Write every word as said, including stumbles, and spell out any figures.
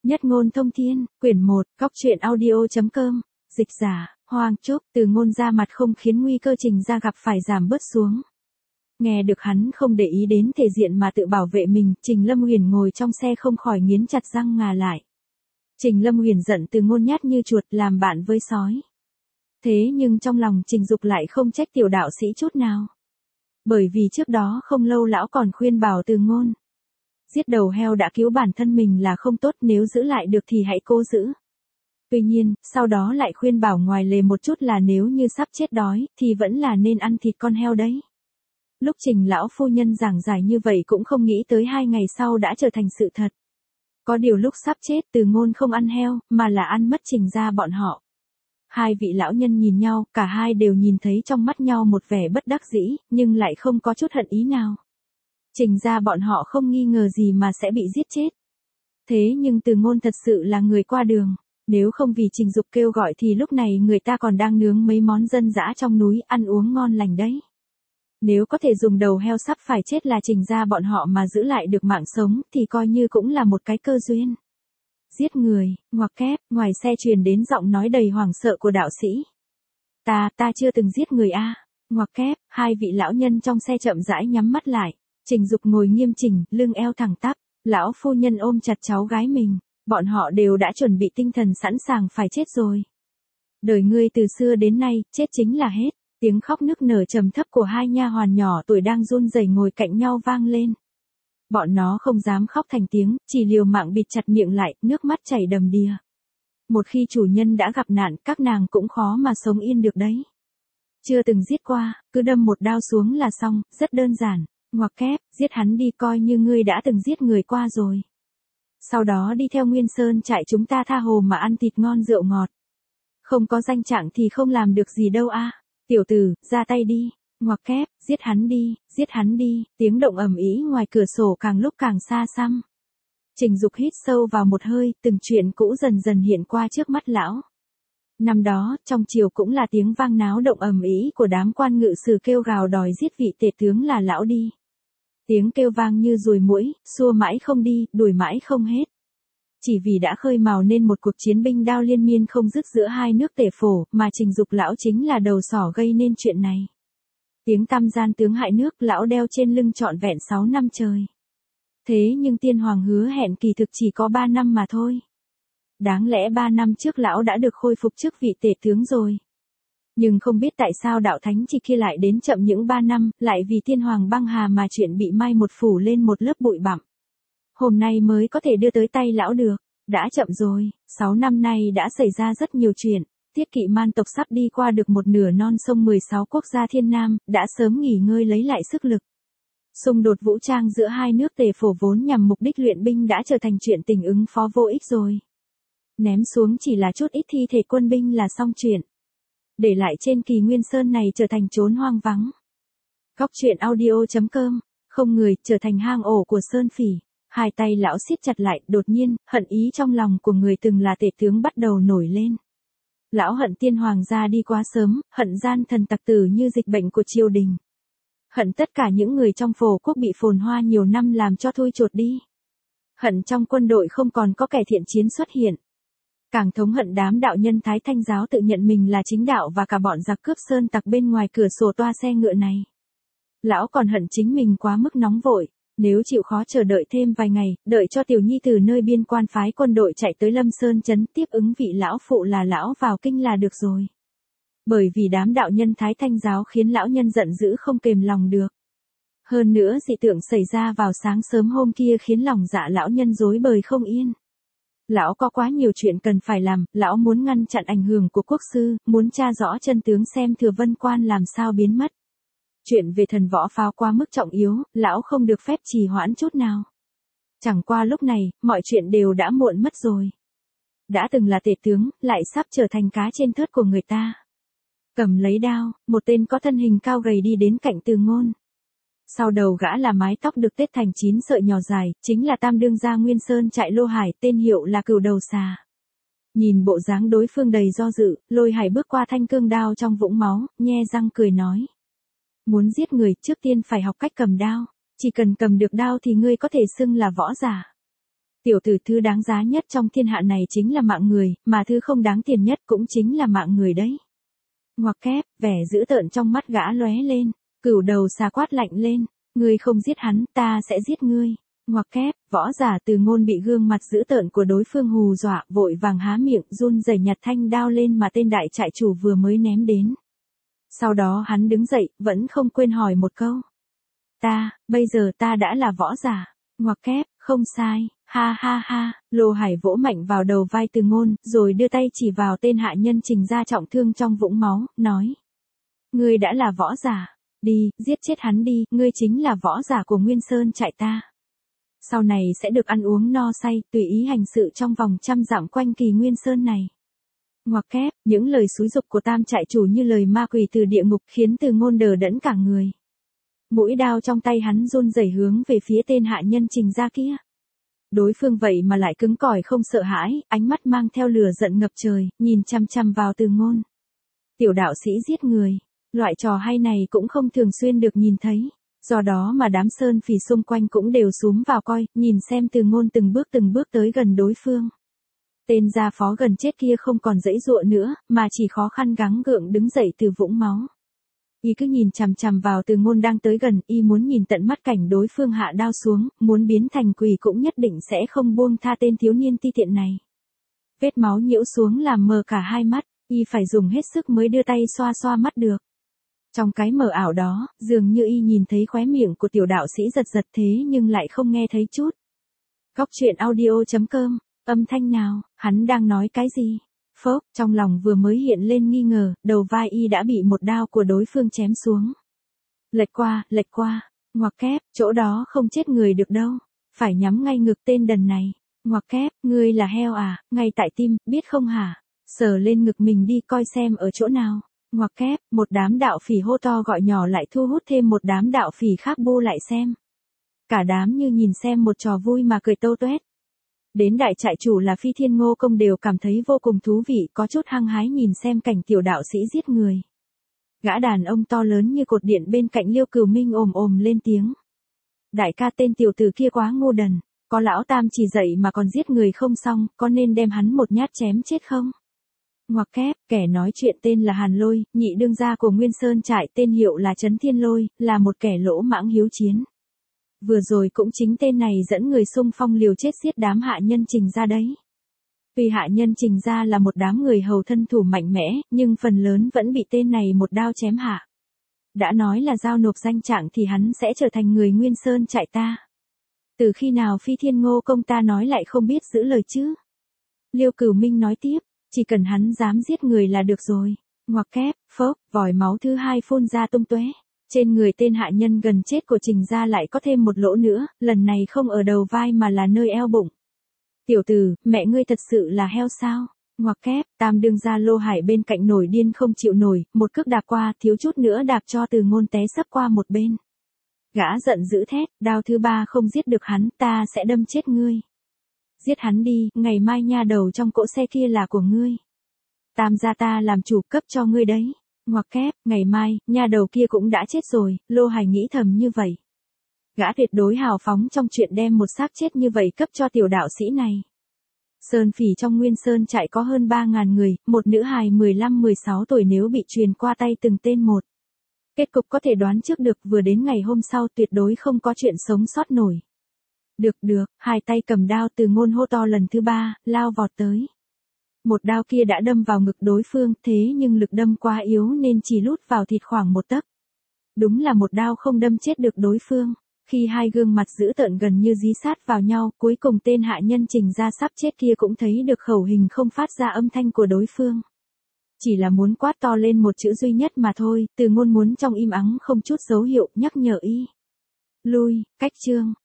Nhất ngôn thông thiên, quyển một, góc truyện audio.com, dịch giả, Hoang Trúc, Từ Ngôn ra mặt không khiến nguy cơ Trình ra gặp phải giảm bớt xuống. Nghe được hắn không để ý đến thể diện mà tự bảo vệ mình, Trình Lâm Huyền ngồi trong xe không khỏi nghiến chặt răng ngà lại. Trình Lâm Huyền giận Từ Ngôn nhát như chuột làm bạn với sói. Thế nhưng trong lòng Trình Dục lại không trách tiểu đạo sĩ chút nào. Bởi vì trước đó không lâu lão còn khuyên bảo Từ Ngôn. Giết đầu heo đã cứu bản thân mình là không tốt, nếu giữ lại được thì hãy cố giữ. Tuy nhiên, sau đó lại khuyên bảo ngoài lề một chút là nếu như sắp chết đói, thì vẫn là nên ăn thịt con heo đấy. Lúc Trình lão phu nhân giảng giải như vậy cũng không nghĩ tới hai ngày sau đã trở thành sự thật. Có điều lúc sắp chết Từ Ngôn không ăn heo, mà là ăn mất Trình ra bọn họ. Hai vị lão nhân nhìn nhau, cả hai đều nhìn thấy trong mắt nhau một vẻ bất đắc dĩ, nhưng lại không có chút hận ý nào. Trình ra bọn họ không nghi ngờ gì mà sẽ bị giết chết. Thế nhưng Từ Ngôn thật sự là người qua đường. Nếu không vì Trình Dục kêu gọi thì lúc này người ta còn đang nướng mấy món dân dã trong núi, ăn uống ngon lành đấy. Nếu có thể dùng đầu heo sắp phải chết là Trình ra bọn họ mà giữ lại được mạng sống thì coi như cũng là một cái cơ duyên. Giết người, ngoặc kép, ngoài xe truyền đến giọng nói đầy hoảng sợ của đạo sĩ. Ta, ta chưa từng giết người a. Ngoặc kép, hai vị lão nhân trong xe chậm rãi nhắm mắt lại. Trình Dục ngồi nghiêm chỉnh, lưng eo thẳng tắp, lão phu nhân ôm chặt cháu gái mình, bọn họ đều đã chuẩn bị tinh thần sẵn sàng phải chết rồi. Đời ngươi từ xưa đến nay, chết chính là hết. Tiếng khóc nức nở trầm thấp của hai nha hoàn nhỏ tuổi đang run rẩy ngồi cạnh nhau vang lên. Bọn nó không dám khóc thành tiếng, chỉ liều mạng bịt chặt miệng lại, nước mắt chảy đầm đìa. Một khi chủ nhân đã gặp nạn, các nàng cũng khó mà sống yên được đấy. Chưa từng giết qua, cứ đâm một đao xuống là xong, rất đơn giản. Ngoặc kép, giết hắn đi, coi như ngươi đã từng giết người qua rồi. Sau đó đi theo Nguyên Sơn trại chúng ta tha hồ mà ăn thịt ngon rượu ngọt. Không có danh trạng thì không làm được gì đâu a. Tiểu tử, ra tay đi. Ngoặc kép, giết hắn đi, giết hắn đi. Tiếng động ầm ĩ ngoài cửa sổ càng lúc càng xa xăm. Trình Dục hít sâu vào một hơi, từng chuyện cũ dần dần hiện qua trước mắt lão. Năm đó, trong triều cũng là tiếng vang náo động ầm ĩ của đám quan ngự sử kêu gào đòi giết vị tể tướng là lão đi. Tiếng kêu vang như ruồi muỗi, xua mãi không đi, đuổi mãi không hết. Chỉ vì đã khơi mào nên một cuộc chiến binh đao liên miên không dứt giữa hai nước tể phổ, mà Trình Dục lão chính là đầu sỏ gây nên chuyện này. Tiếng tăm gian tướng hại nước lão đeo trên lưng trọn vẹn sáu năm trời. Thế nhưng tiên hoàng hứa hẹn kỳ thực chỉ có ba năm mà thôi. Đáng lẽ ba năm trước lão đã được khôi phục chức vị tể tướng rồi. Nhưng không biết tại sao đạo thánh chỉ kia lại đến chậm những ba năm, lại vì tiên hoàng băng hà mà chuyện bị mai một phủ lên một lớp bụi bặm. Hôm nay mới có thể đưa tới tay lão được, đã chậm rồi, sáu năm nay đã xảy ra rất nhiều chuyện. Tiết Kỵ man tộc sắp đi qua được một nửa non sông mười sáu quốc gia thiên nam, đã sớm nghỉ ngơi lấy lại sức lực. Xung đột vũ trang giữa hai nước tề phổ vốn nhằm mục đích luyện binh đã trở thành chuyện tình ứng phó vô ích rồi. Ném xuống chỉ là chút ít thi thể quân binh là xong chuyện. Để lại trên Kỳ Nguyên Sơn này trở thành chốn hoang vắng. Góc truyện audio.com, không người, trở thành hang ổ của Sơn Phỉ. Hai tay lão siết chặt lại, đột nhiên, hận ý trong lòng của người từng là tể tướng bắt đầu nổi lên. Lão hận tiên hoàng ra đi quá sớm, hận gian thần tặc tử như dịch bệnh của triều đình. Hận tất cả những người trong phổ quốc bị phồn hoa nhiều năm làm cho thui chột đi. Hận trong quân đội không còn có kẻ thiện chiến xuất hiện. Càng thống hận đám đạo nhân Thái Thanh giáo tự nhận mình là chính đạo và cả bọn giặc cướp sơn tặc bên ngoài cửa sổ toa xe ngựa này. Lão còn hận chính mình quá mức nóng vội. Nếu chịu khó chờ đợi thêm vài ngày, đợi cho tiểu nhi từ nơi biên quan phái quân đội chạy tới Lâm Sơn trấn tiếp ứng vị lão phụ là lão vào kinh là được rồi. Bởi vì đám đạo nhân Thái Thanh giáo khiến lão nhân giận dữ không kềm lòng được. Hơn nữa dị tượng xảy ra vào sáng sớm hôm kia khiến lòng dạ lão nhân rối bời không yên. Lão có quá nhiều chuyện cần phải làm, lão muốn ngăn chặn ảnh hưởng của quốc sư, muốn tra rõ chân tướng xem Thừa Vân Quan làm sao biến mất. Chuyện về thần võ pháo quá mức trọng yếu, lão không được phép trì hoãn chút nào. Chẳng qua lúc này, mọi chuyện đều đã muộn mất rồi. Đã từng là tể tướng, lại sắp trở thành cá trên thớt của người ta. Cầm lấy đao, một tên có thân hình cao gầy đi đến cạnh Từ Ngôn. Sau đầu gã là mái tóc được tết thành chín sợi nhỏ dài, chính là tam đương gia Nguyên Sơn trại Lô Hải, tên hiệu là Cửu Đầu Xà. Nhìn bộ dáng đối phương đầy do dự, Lôi Hải bước qua thanh cương đao trong vũng máu, nhe răng cười nói. Muốn giết người trước tiên phải học cách cầm đao, chỉ cần cầm được đao thì ngươi có thể xưng là võ giả. Tiểu tử, thứ đáng giá nhất trong thiên hạ này chính là mạng người, mà thứ không đáng tiền nhất cũng chính là mạng người đấy. Ngoặc kép, vẻ dữ tợn trong mắt gã lóe lên, cửu đầu xà quát lạnh lên, ngươi không giết hắn, ta sẽ giết ngươi. Ngoặc kép, võ giả Từ Ngôn bị gương mặt dữ tợn của đối phương hù dọa, vội vàng há miệng, run rẩy nhặt thanh đao lên mà tên đại trại chủ vừa mới ném đến. Sau đó hắn đứng dậy, vẫn không quên hỏi một câu. Ta, bây giờ ta đã là võ giả. Ngoặc kép, không sai, ha ha ha, Lô Hải vỗ mạnh vào đầu vai Từ Ngôn, rồi đưa tay chỉ vào tên hạ nhân Trình gia trọng thương trong vũng máu, nói. Ngươi đã là võ giả, đi, giết chết hắn đi, ngươi chính là võ giả của Nguyên Sơn trại ta. Sau này sẽ được ăn uống no say, tùy ý hành sự trong vòng trăm dặm quanh kỳ Nguyên Sơn này. Ngoặc kép, những lời xúi giục của tam trại chủ như lời ma quỷ từ địa ngục khiến Từ Ngôn đờ đẫn cả người. Mũi đao trong tay hắn run rẩy hướng về phía tên hạ nhân Trình gia kia. Đối phương vậy mà lại cứng cỏi không sợ hãi, ánh mắt mang theo lửa giận ngập trời, nhìn chăm chăm vào Từ Ngôn. Tiểu đạo sĩ giết người, loại trò hay này cũng không thường xuyên được nhìn thấy, do đó mà đám sơn phỉ xung quanh cũng đều xúm vào coi, nhìn xem Từ Ngôn từng bước từng bước tới gần đối phương. Tên gia phó gần chết kia không còn giãy giụa nữa, mà chỉ khó khăn gắng gượng đứng dậy từ vũng máu. Y cứ nhìn chằm chằm vào Từ Ngôn đang tới gần, y muốn nhìn tận mắt cảnh đối phương hạ đao xuống, muốn biến thành quỷ cũng nhất định sẽ không buông tha tên thiếu niên ti tiện này. Vết máu nhiễu xuống làm mờ cả hai mắt, y phải dùng hết sức mới đưa tay xoa xoa mắt được. Trong cái mờ ảo đó, dường như y nhìn thấy khóe miệng của tiểu đạo sĩ giật giật thế nhưng lại không nghe thấy chút. Góc truyện audio chấm com, âm thanh nào, hắn đang nói cái gì? Phốc, trong lòng vừa mới hiện lên nghi ngờ, đầu vai y đã bị một đao của đối phương chém xuống. Lệch qua, lệch qua, ngoặc kép, chỗ đó không chết người được đâu, phải nhắm ngay ngực tên đần này. Ngoặc kép, ngươi là heo à, ngay tại tim, biết không hả? Sờ lên ngực mình đi coi xem ở chỗ nào. Ngoặc kép, một đám đạo phỉ hô to gọi nhỏ lại thu hút thêm một đám đạo phỉ khác bu lại xem. Cả đám như nhìn xem một trò vui mà cười tâu tuét. Đến đại trại chủ là Phi Thiên Ngô Công đều cảm thấy vô cùng thú vị, có chút hăng hái nhìn xem cảnh tiểu đạo sĩ giết người. Gã đàn ông to lớn như cột điện bên cạnh Liêu Cửu Minh ồm ồm lên tiếng. Đại ca, tên tiểu tử kia quá ngu đần, có lão tam chỉ dạy mà còn giết người không xong, có nên đem hắn một nhát chém chết không? Ngoặc kép, kẻ nói chuyện tên là Hàn Lôi, nhị đương gia của Nguyên Sơn trại, tên hiệu là Trấn Thiên Lôi, là một kẻ lỗ mãng hiếu chiến. Vừa rồi cũng chính tên này dẫn người xung phong liều chết giết đám hạ nhân Trình gia đấy. Tuy hạ nhân Trình gia là một đám người hầu thân thủ mạnh mẽ, nhưng phần lớn vẫn bị tên này một đao chém hạ. Đã nói là giao nộp danh trạng thì hắn sẽ trở thành người Nguyên Sơn trại ta. Từ khi nào Phi Thiên Ngô Công ta nói lại không biết giữ lời chứ? Liêu Cửu Minh nói tiếp, chỉ cần hắn dám giết người là được rồi. Ngoặc kép, phốc, vòi máu thứ hai phun ra tung tóe. Trên người tên hạ nhân gần chết của Trình gia lại có thêm một lỗ nữa, lần này không ở đầu vai mà là nơi eo bụng. Tiểu tử, mẹ ngươi thật sự là heo sao? Ngoặc kép, tam đương gia Lô Hải bên cạnh nổi điên không chịu nổi, một cước đạp qua, thiếu chút nữa đạp cho Từ Ngôn té sấp qua một bên. Gã giận dữ thét, đao thứ ba không giết được hắn, ta sẽ đâm chết ngươi. Giết hắn đi, ngày mai nha đầu trong cỗ xe kia là của ngươi. Tam gia ta làm chủ cấp cho ngươi đấy. Ngoặc kép, ngày mai, nha đầu kia cũng đã chết rồi, Lô Hải nghĩ thầm như vậy. Gã tuyệt đối hào phóng trong chuyện đem một xác chết như vậy cấp cho tiểu đạo sĩ này. Sơn phỉ trong Nguyên Sơn trại có hơn ba ngàn người, một nữ hài mười lăm mười sáu tuổi nếu bị truyền qua tay từng tên một. Kết cục có thể đoán trước được, vừa đến ngày hôm sau tuyệt đối không có chuyện sống sót nổi. Được được, hai tay cầm đao, Từ Ngôn hô to lần thứ ba, lao vọt tới. Một đao kia đã đâm vào ngực đối phương, thế nhưng lực đâm quá yếu nên chỉ lút vào thịt khoảng một tấc. Đúng là một đao không đâm chết được đối phương. Khi hai gương mặt dữ tợn gần như dí sát vào nhau, cuối cùng tên hạ nhân Trình gia sắp chết kia cũng thấy được khẩu hình không phát ra âm thanh của đối phương. Chỉ là muốn quát to lên một chữ duy nhất mà thôi, Từ Ngôn muốn trong im ắng không chút dấu hiệu nhắc nhở y. Lui, cách chương.